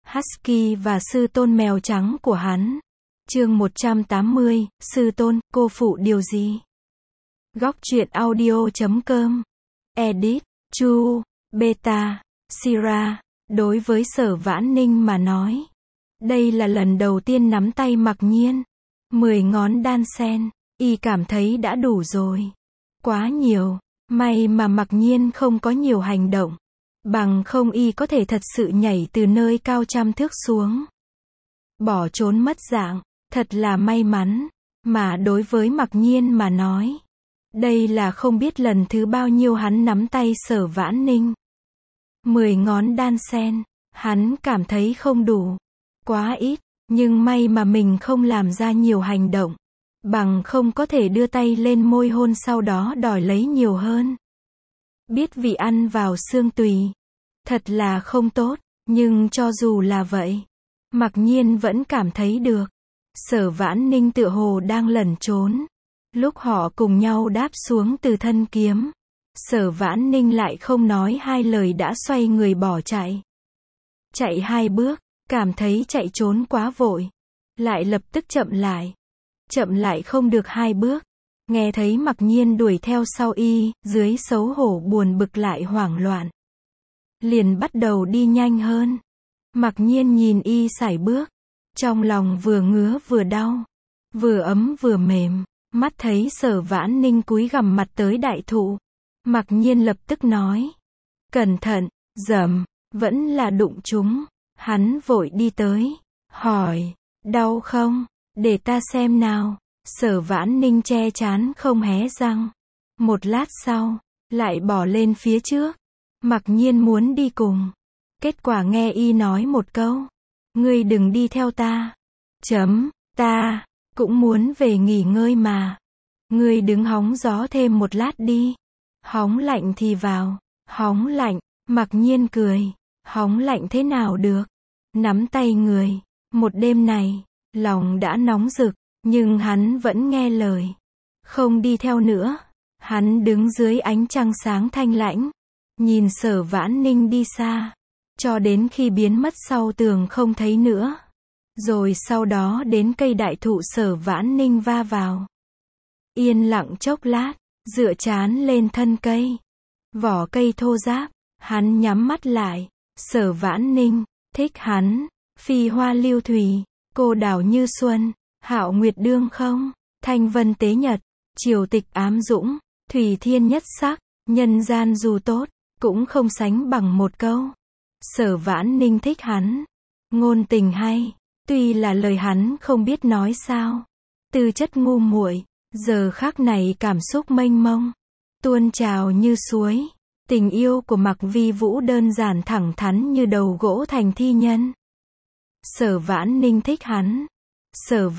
Husky và sư tôn mèo trắng của hắn. Chương 180, sư tôn, cô phụ điều gì? Góc truyện audio.com. Edit, Chu, Beta, Sira. Đối với Sở Vãn Ninh mà nói, đây là lần đầu tiên nắm tay Mặc Nhiên. 10 ngón đan sen, y cảm thấy đã đủ rồi. Quá nhiều, may mà Mặc Nhiên không có nhiều hành động. Bằng không y có thể thật sự nhảy từ nơi cao trăm thước xuống. Bỏ trốn mất dạng, thật là may mắn. Mà đối với Mặc Nhiên mà nói, đây là không biết lần thứ bao nhiêu hắn nắm tay Sở Vãn Ninh. 10 ngón đan sen, hắn cảm thấy không đủ. Quá ít, nhưng may mà mình không làm ra nhiều hành động. Bằng không có thể đưa tay lên môi hôn sau đó đòi lấy nhiều hơn. Biết vị ăn vào xương tùy. Thật là không tốt, nhưng cho dù là vậy, Mặc Nhiên vẫn cảm thấy được. Sở Vãn Ninh tựa hồ đang lẩn trốn. Lúc họ cùng nhau đáp xuống từ thân kiếm, Sở Vãn Ninh lại không nói hai lời đã xoay người bỏ chạy. Chạy 2 bước, cảm thấy chạy trốn quá vội. Lại lập tức chậm lại. Chậm lại không được 2 bước. Nghe thấy Mặc Nhiên đuổi theo sau y, dưới xấu hổ buồn bực lại hoảng loạn. Liền bắt đầu đi nhanh hơn. Mặc Nhiên nhìn y sải bước. Trong lòng vừa ngứa vừa đau. Vừa ấm vừa mềm. Mắt thấy Sở Vãn Ninh cúi gằm mặt tới đại thụ. Mặc Nhiên lập tức nói. Cẩn thận, dầm, vẫn là đụng chúng. Hắn vội đi tới. Hỏi, đau không? Để ta xem nào. Sở Vãn Ninh che trán không hé răng. Một lát sau, lại bỏ lên phía trước. Mặc Nhiên muốn đi cùng. Kết quả nghe y nói một câu. Ngươi đừng đi theo ta. Ta cũng muốn về nghỉ ngơi mà. Ngươi đứng hóng gió thêm một lát đi. Hóng lạnh thì vào. Hóng lạnh, Mặc Nhiên cười. Hóng lạnh thế nào được? Nắm tay người. Một đêm này, lòng đã nóng rực, nhưng hắn vẫn nghe lời. Không đi theo nữa. Hắn đứng dưới ánh trăng sáng thanh lãnh. Nhìn Sở Vãn Ninh đi xa. Cho đến khi biến mất sau tường không thấy nữa. Rồi sau đó đến cây đại thụ Sở Vãn Ninh va vào. Yên lặng chốc lát, dựa trán lên thân cây. Vỏ cây thô ráp, hắn nhắm mắt lại. Sở Vãn Ninh, thích hắn. Phi hoa lưu thủy, cô đào như xuân. Hạo nguyệt đương không, thanh vân tế nhật. Triều tịch ám dũng, thủy thiên nhất sắc. Nhân gian dù tốt, cũng không sánh bằng một câu. Sở Vãn Ninh thích hắn. Ngôn tình hay, tuy là lời hắn không biết nói sao. Tư chất ngu muội, giờ khắc này cảm xúc mênh mông, tuôn trào như suối. Tình yêu của Mặc Vi Vũ đơn giản thẳng thắn như đầu gỗ thành thi nhân. Sở Vãn Ninh thích hắn. Sở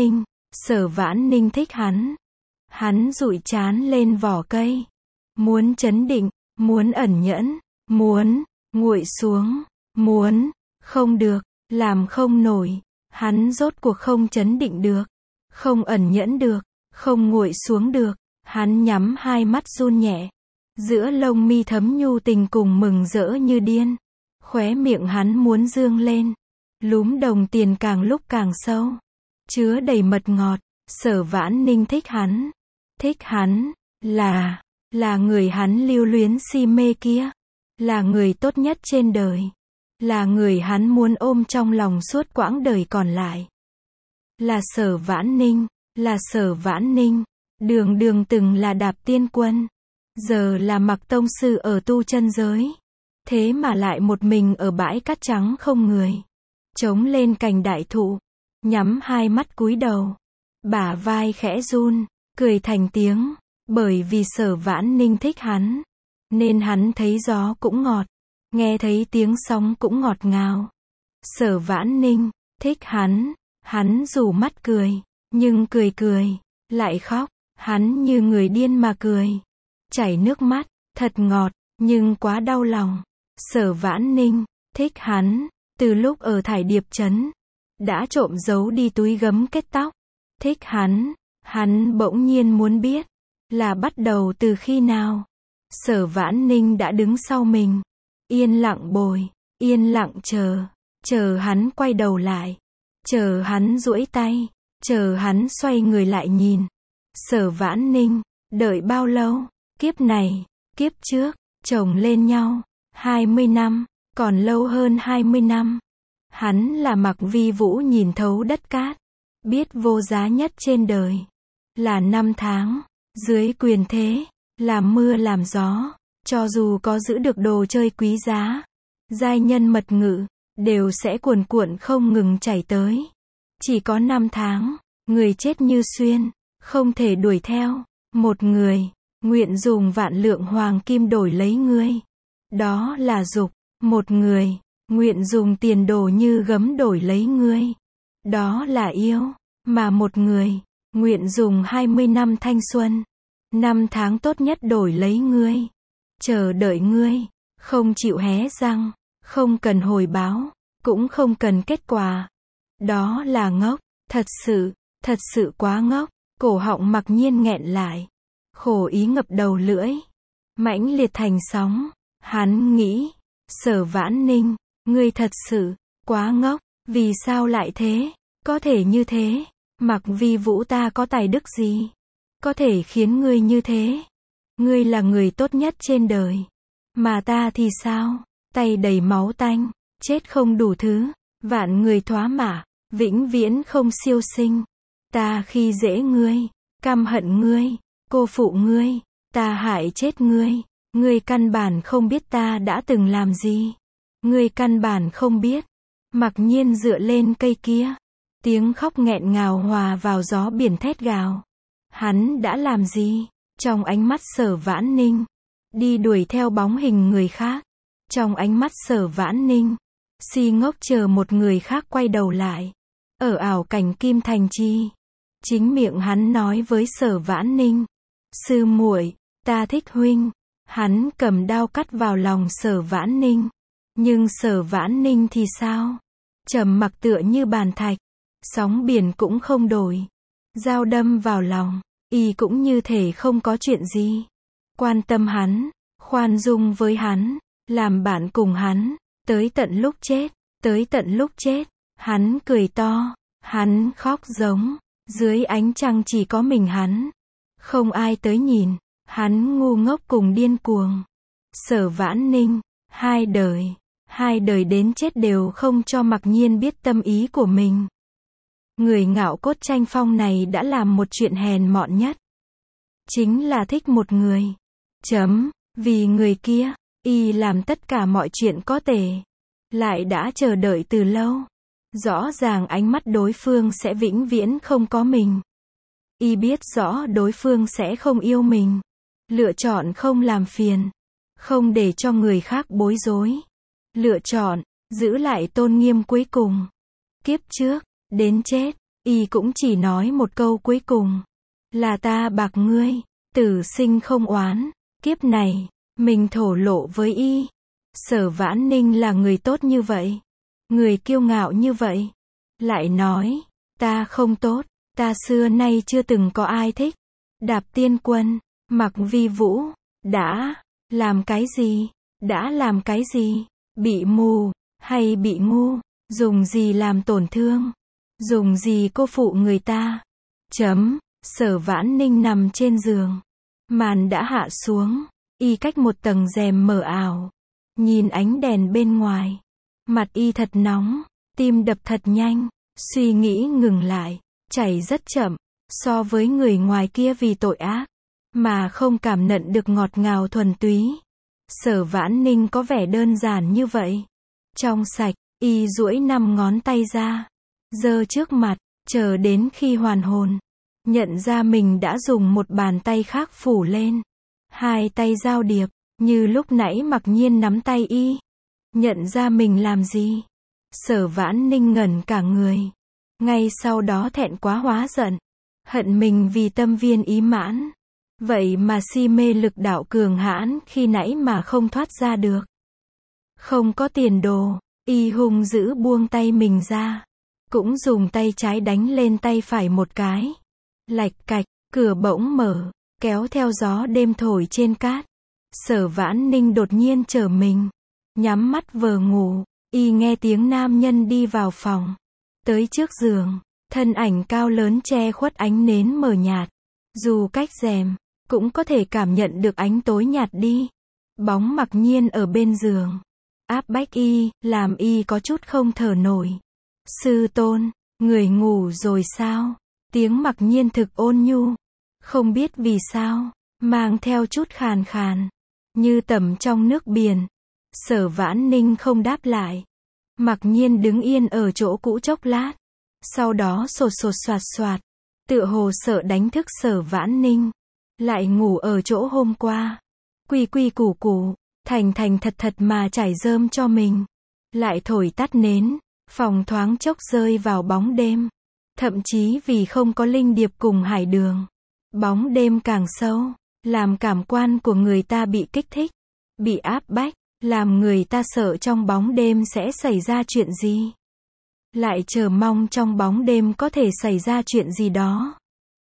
Vãn Ninh thích hắn. Hắn dụi trán lên vỏ cây. Muốn trấn định, muốn ẩn nhẫn, muốn nguội xuống, muốn, không được, làm không nổi. Hắn rốt cuộc không trấn định được, không ẩn nhẫn được, không nguội xuống được. Hắn nhắm hai mắt run nhẹ. Giữa lông mi thấm nhu tình cùng mừng rỡ như điên. Khóe miệng hắn muốn dương lên. Lúm đồng tiền càng lúc càng sâu. Chứa đầy mật ngọt. Sở Vãn Ninh thích hắn. Thích hắn, là người hắn lưu luyến si mê kia. Là người tốt nhất trên đời. Là người hắn muốn ôm trong lòng suốt quãng đời còn lại. Là Sở Vãn Ninh. Là Sở Vãn Ninh. Đường từng là Đạp Tiên Quân. Giờ là Mặc Tông Sư ở tu chân giới. Thế mà lại một mình ở bãi cát trắng không người. Chống lên cành đại thụ. Nhắm hai mắt cúi đầu. Bả vai khẽ run. Cười thành tiếng. Bởi vì Sở Vãn Ninh thích hắn. Nên hắn thấy gió cũng ngọt. Nghe thấy tiếng sóng cũng ngọt ngào. Sở Vãn Ninh thích hắn. Hắn rủ mắt cười. Nhưng cười lại khóc. Hắn như người điên mà cười. Chảy nước mắt. Thật ngọt. Nhưng quá đau lòng. Sở Vãn Ninh thích hắn. Từ lúc ở Thải Điệp Trấn. Đã trộm giấu đi túi gấm kết tóc. Thích hắn. Hắn bỗng nhiên muốn biết. Là bắt đầu từ khi nào. Sở Vãn Ninh đã đứng sau mình. Yên lặng bồi. Yên lặng chờ. chờ hắn quay đầu lại, chờ hắn duỗi tay, chờ hắn xoay người lại nhìn. Sở Vãn Ninh, đợi bao lâu? Kiếp này, kiếp trước, chồng lên nhau, 20 năm, còn lâu hơn 20 năm. Hắn là Mạc Vi Vũ nhìn thấu đất cát, biết vô giá nhất trên đời là năm tháng, dưới quyền thế, làm mưa làm gió, cho dù có giữ được đồ chơi quý giá, giai nhân mật ngự, đều sẽ cuồn cuộn không ngừng chảy tới. Chỉ có năm tháng, người chết như xuyên, không thể đuổi theo. Một người, nguyện dùng vạn lượng hoàng kim đổi lấy ngươi. Đó là dục. Một người, nguyện dùng tiền đồ như gấm đổi lấy ngươi. Đó là yêu. Mà một người, nguyện dùng 20 năm thanh xuân, năm tháng tốt nhất đổi lấy ngươi. Chờ đợi ngươi, không chịu hé răng, không cần hồi báo, cũng không cần kết quả. Đó là ngốc, thật sự quá ngốc. Cổ họng Mặc Nhiên nghẹn lại, khổ ý ngập đầu lưỡi, mãnh liệt thành sóng. Hắn nghĩ, Sở Vãn Ninh, ngươi thật sự quá ngốc, vì sao lại thế? Có thể như thế, Mạc Vi Vũ ta có tài đức gì có thể khiến ngươi như thế? Ngươi là người tốt nhất trên đời, mà ta thì sao? Tay đầy máu tanh, chết không đủ thứ, vạn người thoá mạ, vĩnh viễn không siêu sinh. Ta khi dễ ngươi, căm hận ngươi, cô phụ ngươi, ta hại chết ngươi. Ngươi căn bản không biết ta đã từng làm gì. Ngươi căn bản không biết. Mặc Nhiên dựa lên cây kia, tiếng khóc nghẹn ngào hòa vào gió biển thét gào. Hắn đã làm gì? Trong ánh mắt Sở Vãn Ninh, đi đuổi theo bóng hình người khác. Trong ánh mắt Sở Vãn Ninh, si ngốc chờ một người khác quay đầu lại. Ở ảo cảnh Kim Thành Chi, chính miệng hắn nói với Sở Vãn Ninh, sư muội, ta thích huynh. Hắn cầm đao cắt vào lòng Sở Vãn Ninh. Nhưng Sở Vãn Ninh thì sao? Trầm mặc tựa như bàn thạch, sóng biển cũng không đổi. Dao đâm vào lòng, y cũng như thể không có chuyện gì. Quan tâm hắn, khoan dung với hắn, làm bạn cùng hắn, tới tận lúc chết, hắn cười to, hắn khóc giống, dưới ánh trăng chỉ có mình hắn, không ai tới nhìn, hắn ngu ngốc cùng điên cuồng. Sở Vãn Ninh, hai đời đến chết đều không cho Mặc Nhiên biết tâm ý của mình. Người ngạo cốt tranh phong này đã làm một chuyện hèn mọn nhất. Chính là thích một người. Vì người kia, y làm tất cả mọi chuyện có thể. Lại đã chờ đợi từ lâu. Rõ ràng ánh mắt đối phương sẽ vĩnh viễn không có mình. Y biết rõ đối phương sẽ không yêu mình. Lựa chọn không làm phiền. Không để cho người khác bối rối. Lựa chọn, giữ lại tôn nghiêm cuối cùng. Kiếp trước, đến chết, y cũng chỉ nói một câu cuối cùng. Là ta bạc ngươi, tử sinh không oán. Kiếp này, mình thổ lộ với y. Sở Vãn Ninh là người tốt như vậy. Người kiêu ngạo như vậy. Lại nói, ta không tốt, ta xưa nay chưa từng có ai thích. Đạp Tiên Quân, Mạc Vi Vũ, đã làm cái gì? Bị mù, hay bị ngu? Dùng gì làm tổn thương? Dùng gì cô phụ người ta? Sở Vãn Ninh nằm trên giường. Màn đã hạ xuống, y cách một tầng rèm mờ ảo. Nhìn ánh đèn bên ngoài. Mặt y thật nóng, tim đập thật nhanh, suy nghĩ ngừng lại, chảy rất chậm. So với người ngoài kia vì tội ác, mà không cảm nhận được ngọt ngào thuần túy. Sở Vãn Ninh có vẻ đơn giản như vậy. Trong sạch, y duỗi 5 ngón tay ra, giơ trước mặt, chờ đến khi hoàn hồn. Nhận ra mình đã dùng một bàn tay khác phủ lên. Hai tay giao điệp, như lúc nãy Mặc Nhiên nắm tay y. Nhận ra mình làm gì? Sở Vãn Ninh ngẩn cả người. Ngay sau đó thẹn quá hóa giận. Hận mình vì tâm viên ý mãn. Vậy mà si mê lực đạo cường hãn khi nãy mà không thoát ra được. Không có tiền đồ, y hung dữ buông tay mình ra. Cũng dùng tay trái đánh lên tay phải một cái. Lạch cạch, cửa bỗng mở, kéo theo gió đêm thổi trên cát. Sở Vãn Ninh đột nhiên trở mình. Nhắm mắt vờ ngủ, Y nghe tiếng nam nhân đi vào phòng. Tới trước giường, thân ảnh cao lớn che khuất ánh nến mờ nhạt. Dù cách rèm, cũng có thể cảm nhận được ánh tối nhạt đi. Bóng Mặc Nhiên ở bên giường, áp bách Y, làm Y có chút không thở nổi. Sư tôn, người ngủ rồi sao? Tiếng Mặc Nhiên thực ôn nhu. Không biết vì sao, mang theo chút khàn khàn, như tẩm trong nước biển. Sở Vãn Ninh không đáp lại. Mặc Nhiên đứng yên ở chỗ cũ chốc lát. Sau đó sột sột soạt soạt, tựa hồ sợ đánh thức Sở Vãn Ninh. Lại ngủ ở chỗ hôm qua. Quy quy củ củ, thành thành thật thật mà trải rơm cho mình. Lại thổi tắt nến, phòng thoáng chốc rơi vào bóng đêm. Thậm chí vì không có Linh Điệp cùng Hải Đường, bóng đêm càng sâu, làm cảm quan của người ta bị kích thích, bị áp bách, làm người ta sợ trong bóng đêm sẽ xảy ra chuyện gì. Lại chờ mong trong bóng đêm có thể xảy ra chuyện gì đó.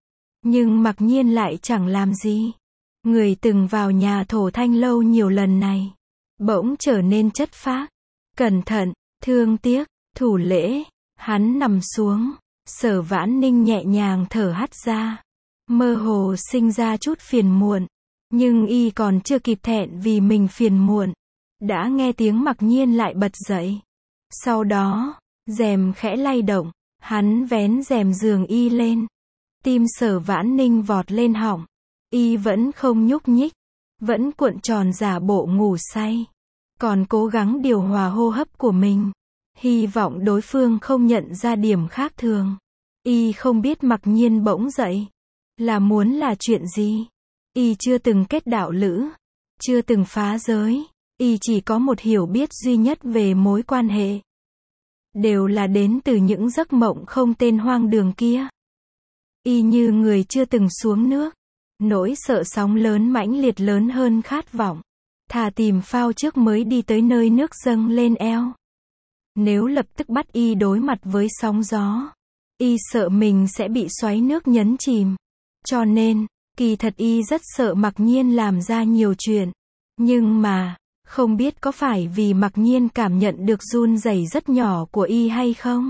Nhưng Mặc Nhiên lại chẳng làm gì. Người từng vào nhà Thổ Thanh lâu nhiều lần này, bỗng trở nên chất phác, cẩn thận, thương tiếc, thủ lễ. Hắn nằm xuống, Sở Vãn Ninh nhẹ nhàng thở hắt ra, mơ hồ sinh ra chút phiền muộn. Nhưng Y còn chưa kịp thẹn vì mình phiền muộn, đã nghe tiếng Mặc Nhiên lại bật dậy. Sau đó, rèm khẽ lay động, hắn vén rèm giường Y lên. Tim Sở Vãn Ninh vọt lên họng. Y vẫn không nhúc nhích, vẫn cuộn tròn giả bộ ngủ say, còn cố gắng điều hòa hô hấp của mình, hy vọng đối phương không nhận ra điểm khác thường. Y không biết Mặc Nhiên bỗng dậy là muốn là chuyện gì. Y chưa từng kết đạo lữ, chưa từng phá giới. Y chỉ có một hiểu biết duy nhất về mối quan hệ, đều là đến từ những giấc mộng không tên hoang đường kia. Y như người chưa từng xuống nước. Nỗi sợ sóng lớn mãnh liệt lớn hơn khát vọng. Thà tìm phao trước mới đi tới nơi nước dâng lên eo. Nếu lập tức bắt Y đối mặt với sóng gió, Y sợ mình sẽ bị xoáy nước nhấn chìm. Cho nên, kỳ thật Y rất sợ Mặc Nhiên làm ra nhiều chuyện. Nhưng mà, không biết có phải vì Mặc Nhiên cảm nhận được run rẩy rất nhỏ của Y hay không?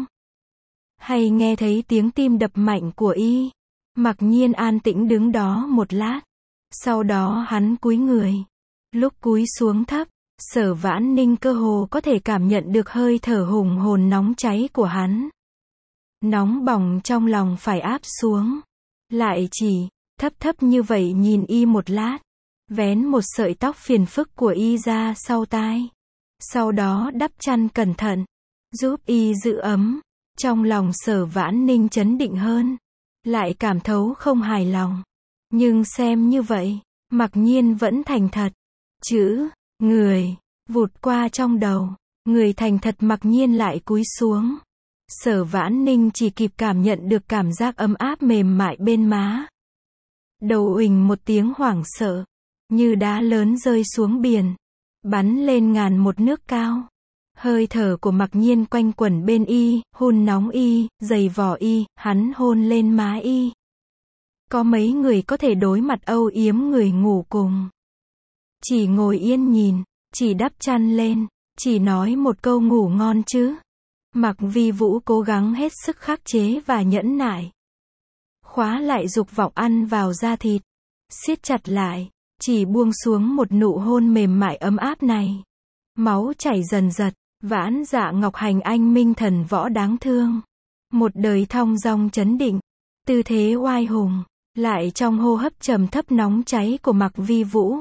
Hay nghe thấy tiếng tim đập mạnh của Y? Mặc Nhiên an tĩnh đứng đó một lát. Sau đó hắn cúi người. Lúc cúi xuống thấp, Sở Vãn Ninh cơ hồ có thể cảm nhận được hơi thở hùng hồn nóng cháy của hắn. Nóng bỏng trong lòng phải áp xuống. Lại chỉ thấp thấp như vậy nhìn Y một lát. Vén một sợi tóc phiền phức của Y ra sau tai. Sau đó đắp chăn cẩn thận, giúp Y giữ ấm. Trong lòng Sở Vãn Ninh chấn định hơn. Lại cảm thấu không hài lòng. Nhưng xem như vậy, Mặc Nhiên vẫn thành thật. Chữ, người, vụt qua trong đầu. Người thành thật Mặc Nhiên lại cúi xuống. Sở Vãn Ninh chỉ kịp cảm nhận được cảm giác ấm áp mềm mại bên má. Đầu uỳnh một tiếng hoảng sợ. Như đá lớn rơi xuống biển. Bắn lên ngàn một nước cao. Hơi thở của Mặc Nhiên quanh quẩn bên Y, hôn nóng Y, giày vò Y, hắn hôn lên má Y. Có mấy người có thể đối mặt âu yếm người ngủ cùng. Chỉ ngồi yên nhìn, chỉ đắp chăn lên, chỉ nói một câu ngủ ngon chứ. Mặc Vi Vũ cố gắng hết sức khắc chế và nhẫn nại. Khóa lại dục vọng ăn vào da thịt. Siết chặt lại, chỉ buông xuống một nụ hôn mềm mại ấm áp này. Máu chảy dần dật. Vãn Dạ Ngọc Hành anh minh thần võ đáng thương. Một đời thong dong chấn định. Tư thế oai hùng. Lại trong hô hấp trầm thấp nóng cháy của Mặc Vi Vũ.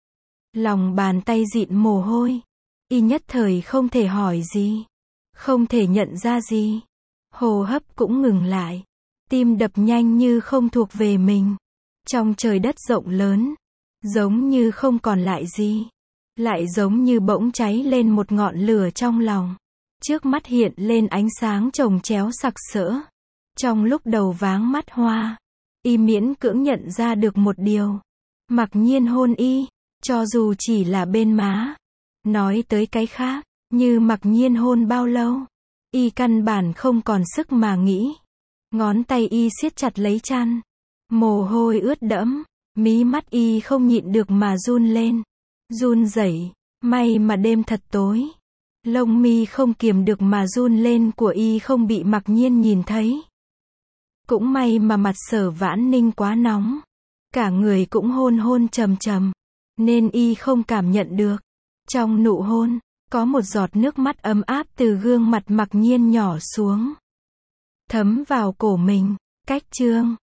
Lòng bàn tay dịn mồ hôi. Y nhất thời không thể hỏi gì. Không thể nhận ra gì. Hô hấp cũng ngừng lại. Tim đập nhanh như không thuộc về mình. Trong trời đất rộng lớn. Giống như không còn lại gì. Lại giống như bỗng cháy lên một ngọn lửa trong lòng. Trước mắt hiện lên ánh sáng chồng chéo sặc sỡ. Trong lúc đầu váng mắt hoa, Y miễn cưỡng nhận ra được một điều. Mặc Nhiên hôn Y, cho dù chỉ là bên má. Nói tới cái khác, như Mặc Nhiên hôn bao lâu, Y căn bản không còn sức mà nghĩ. Ngón tay Y siết chặt lấy chăn. Mồ hôi ướt đẫm, mí mắt Y không nhịn được mà run lên. Run rẩy, may mà đêm thật tối. Lông mi không kiềm được mà run lên của y không bị Mặc Nhiên nhìn thấy. Cũng may mà mặt Sở Vãn Ninh quá nóng. Cả người cũng hôn hôn trầm trầm. Nên y không cảm nhận được. Trong nụ hôn, có một giọt nước mắt ấm áp từ gương mặt Mặc Nhiên nhỏ xuống. Thấm vào cổ mình. Cách chương